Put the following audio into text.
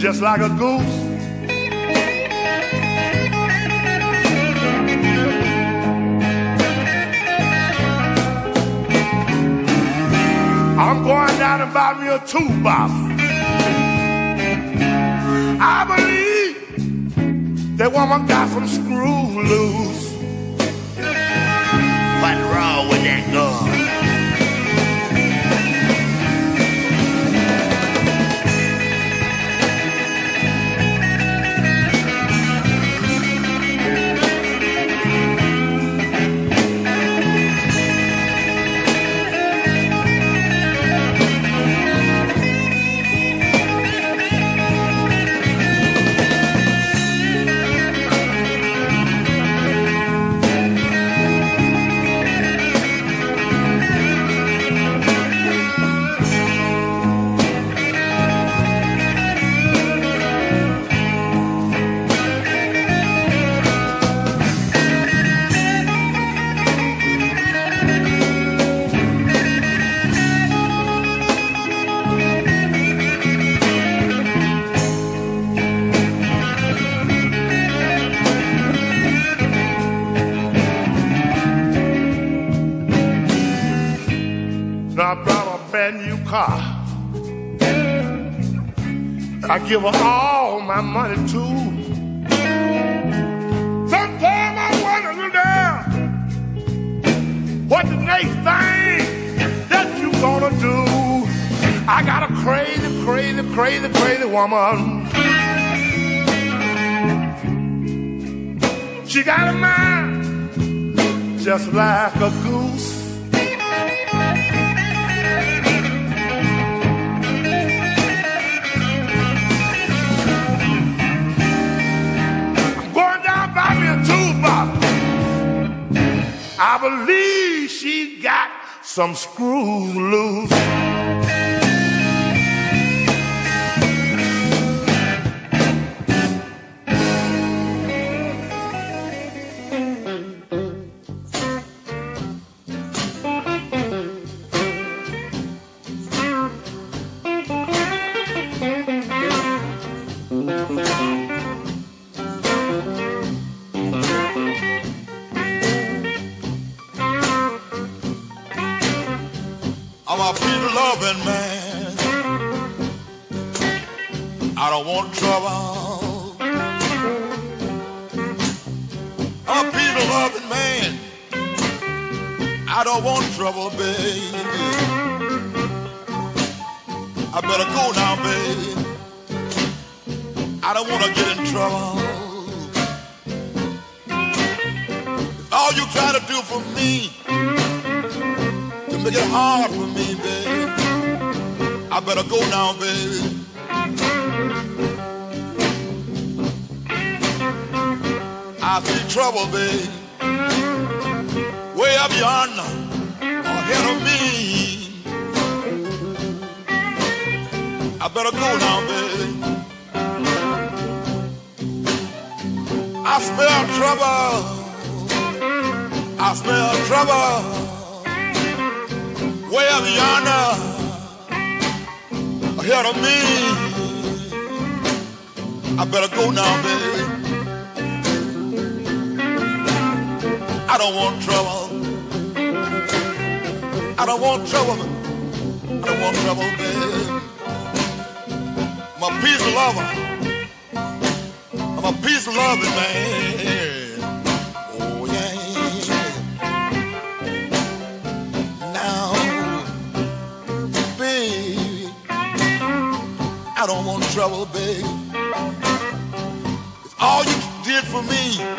just like a goose. I'm going down and buy me a toolbox. I believe that woman got some screws loose. What's wrong with that gun? I brought a brand new car. I give her all my money too. Sometimes I wonder, girl, what the next thing that you gonna do? I got a crazy, crazy, crazy, crazy woman. She got a mind just like a goose. I believe she got some screws loose. I'm a people-loving man. I don't want trouble. I'm a people-loving man. I don't want trouble, baby. I better go now, baby. I don't want to get in trouble. All you try to do for me, make it hard for me, baby. I better go now, baby. I see trouble, baby, way up yonder, ahead of me. I better go now, baby. I smell trouble. I smell trouble. Way up yonder, ahead of me. I better go now, baby. I don't want trouble. I don't want trouble. I don't want trouble, baby. I'm a peace lover. I'm a peace loving man. Oh yeah. Now, baby, I don't want trouble, baby. It's all you did for me.